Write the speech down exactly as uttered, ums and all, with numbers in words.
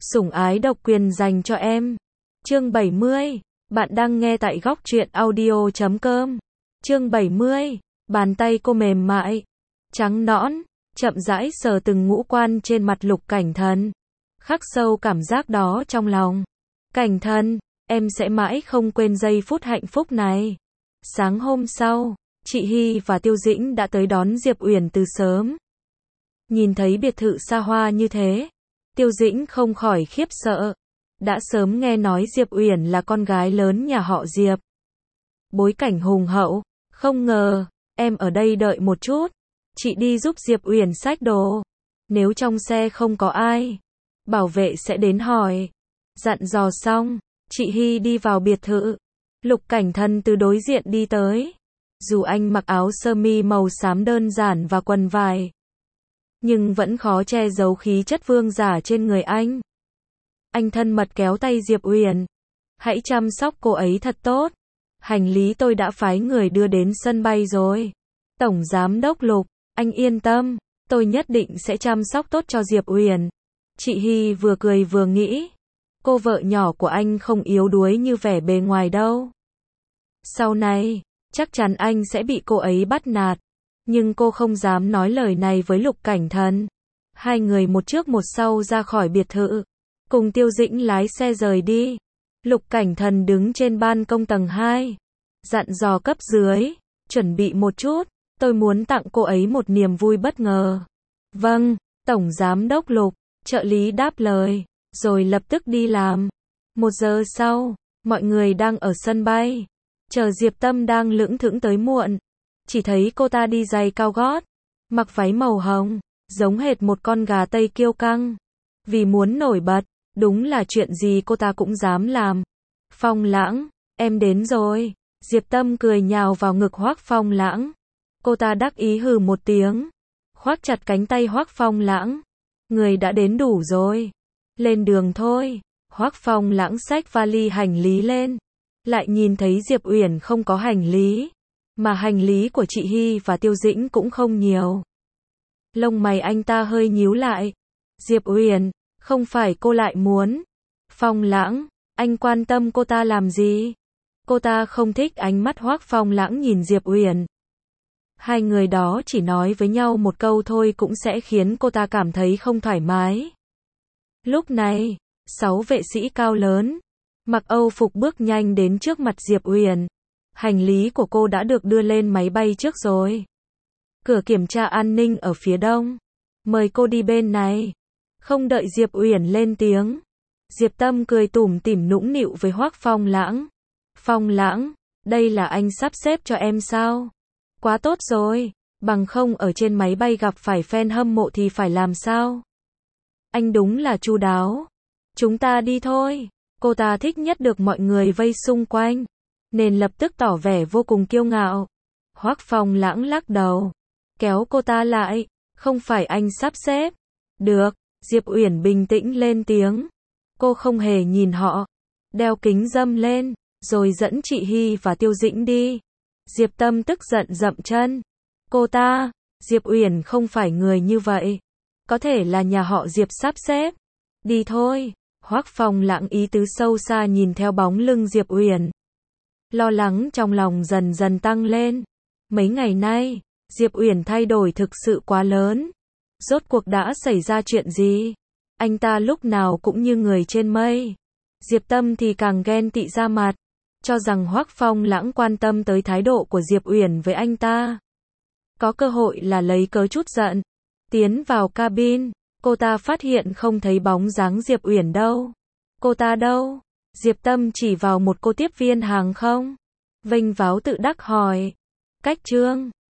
Sủng ái độc quyền dành cho em. Chương bảy mươi. Bạn đang nghe tại góc truyện audio chấm com. Chương bảy mươi. Bàn tay cô mềm mại, trắng nõn, chậm rãi sờ từng ngũ quan trên mặt Lục Cảnh Thần. Khắc sâu cảm giác đó trong lòng. Cảnh Thần, em sẽ mãi không quên giây phút hạnh phúc này. Sáng hôm sau, chị Hy và Tiêu Dĩnh đã tới đón Diệp Uyển từ sớm. Nhìn thấy biệt thự xa hoa như thế, Tiêu Dĩnh không khỏi khiếp sợ. Đã sớm nghe nói Diệp Uyển là con gái lớn nhà họ Diệp. Bối cảnh hùng hậu, không ngờ, em ở đây đợi một chút. Chị đi giúp Diệp Uyển xách đồ. Nếu trong xe không có ai, bảo vệ sẽ đến hỏi. Dặn dò xong, chị Hy đi vào biệt thự. Lục Cảnh Thần từ đối diện đi tới. Dù anh mặc áo sơ mi màu xám đơn giản và quần vải, nhưng vẫn khó che giấu khí chất vương giả trên người anh. Anh thân mật kéo tay Diệp Uyển. Hãy chăm sóc cô ấy thật tốt. Hành lý tôi đã phái người đưa đến sân bay rồi. Tổng Giám đốc Lục, anh yên tâm, tôi nhất định sẽ chăm sóc tốt cho Diệp Uyển. Chị Hy vừa cười vừa nghĩ, cô vợ nhỏ của anh không yếu đuối như vẻ bề ngoài đâu. Sau này, chắc chắn anh sẽ bị cô ấy bắt nạt. Nhưng cô không dám nói lời này với Lục Cảnh Thần. Hai người một trước một sau ra khỏi biệt thự, cùng Tiêu Dĩnh lái xe rời đi. Lục Cảnh Thần đứng trên ban công tầng hai, dặn dò cấp dưới, chuẩn bị một chút, tôi muốn tặng cô ấy một niềm vui bất ngờ. Vâng, Tổng Giám đốc Lục, trợ lý đáp lời, rồi lập tức đi làm. Một giờ sau, mọi người đang ở sân bay, chờ Diệp Tâm đang lững thững tới muộn. Chỉ thấy cô ta đi giày cao gót, mặc váy màu hồng, giống hệt một con gà Tây kiêu căng. Vì muốn nổi bật, đúng là chuyện gì cô ta cũng dám làm. Phong Lãng, em đến rồi. Diệp Tâm cười nhào vào ngực Hoắc Phong Lãng. Cô ta đắc ý hừ một tiếng, khoác chặt cánh tay Hoắc Phong Lãng. Người đã đến đủ rồi. Lên đường thôi. Hoắc Phong Lãng xách vali hành lý lên. Lại nhìn thấy Diệp Uyển không có hành lý. Mà hành lý của chị Hy và Tiêu Dĩnh cũng không nhiều. Lông mày anh ta hơi nhíu lại. Diệp Uyển, không phải cô lại muốn. Phong Lãng, anh quan tâm cô ta làm gì? Cô ta không thích ánh mắt Hoắc Phong Lãng nhìn Diệp Uyển. Hai người đó chỉ nói với nhau một câu thôi cũng sẽ khiến cô ta cảm thấy không thoải mái. Lúc này, sáu vệ sĩ cao lớn, mặc Âu phục bước nhanh đến trước mặt Diệp Uyển. Hành lý của cô đã được đưa lên máy bay trước rồi. Cửa kiểm tra an ninh ở phía đông. Mời cô đi bên này. Không đợi Diệp Uyển lên tiếng, Diệp Tâm cười tủm tỉm nũng nịu với Hoắc Phong Lãng. Phong Lãng, đây là anh sắp xếp cho em sao? Quá tốt rồi, bằng không ở trên máy bay gặp phải fan hâm mộ thì phải làm sao? Anh đúng là chu đáo. Chúng ta đi thôi. Cô ta thích nhất được mọi người vây xung quanh, nên lập tức tỏ vẻ vô cùng kiêu ngạo. Hoắc Phong Lãng lắc đầu, kéo cô ta lại. Không phải anh sắp xếp. Được, Diệp Uyển bình tĩnh lên tiếng. Cô không hề nhìn họ, đeo kính râm lên, rồi dẫn chị Hy và Tiêu Dĩnh đi. Diệp Tâm tức giận dậm chân. Cô ta, Diệp Uyển không phải người như vậy. Có thể là nhà họ Diệp sắp xếp. Đi thôi. Hoắc Phong Lãng ý tứ sâu xa nhìn theo bóng lưng Diệp Uyển. Lo lắng trong lòng dần dần tăng lên. Mấy ngày nay, Diệp Uyển thay đổi thực sự quá lớn. Rốt cuộc đã xảy ra chuyện gì? Anh ta lúc nào cũng như người trên mây. Diệp Tâm thì càng ghen tị ra mặt, cho rằng Hoắc Phong Lãng quan tâm tới thái độ của Diệp Uyển với anh ta. Có cơ hội là lấy cớ chút giận. Tiến vào cabin, cô ta phát hiện không thấy bóng dáng Diệp Uyển đâu. Cô ta đâu? Diệp Tâm chỉ vào một cô tiếp viên hàng không. Vênh váo tự đắc hỏi. Cách Trương,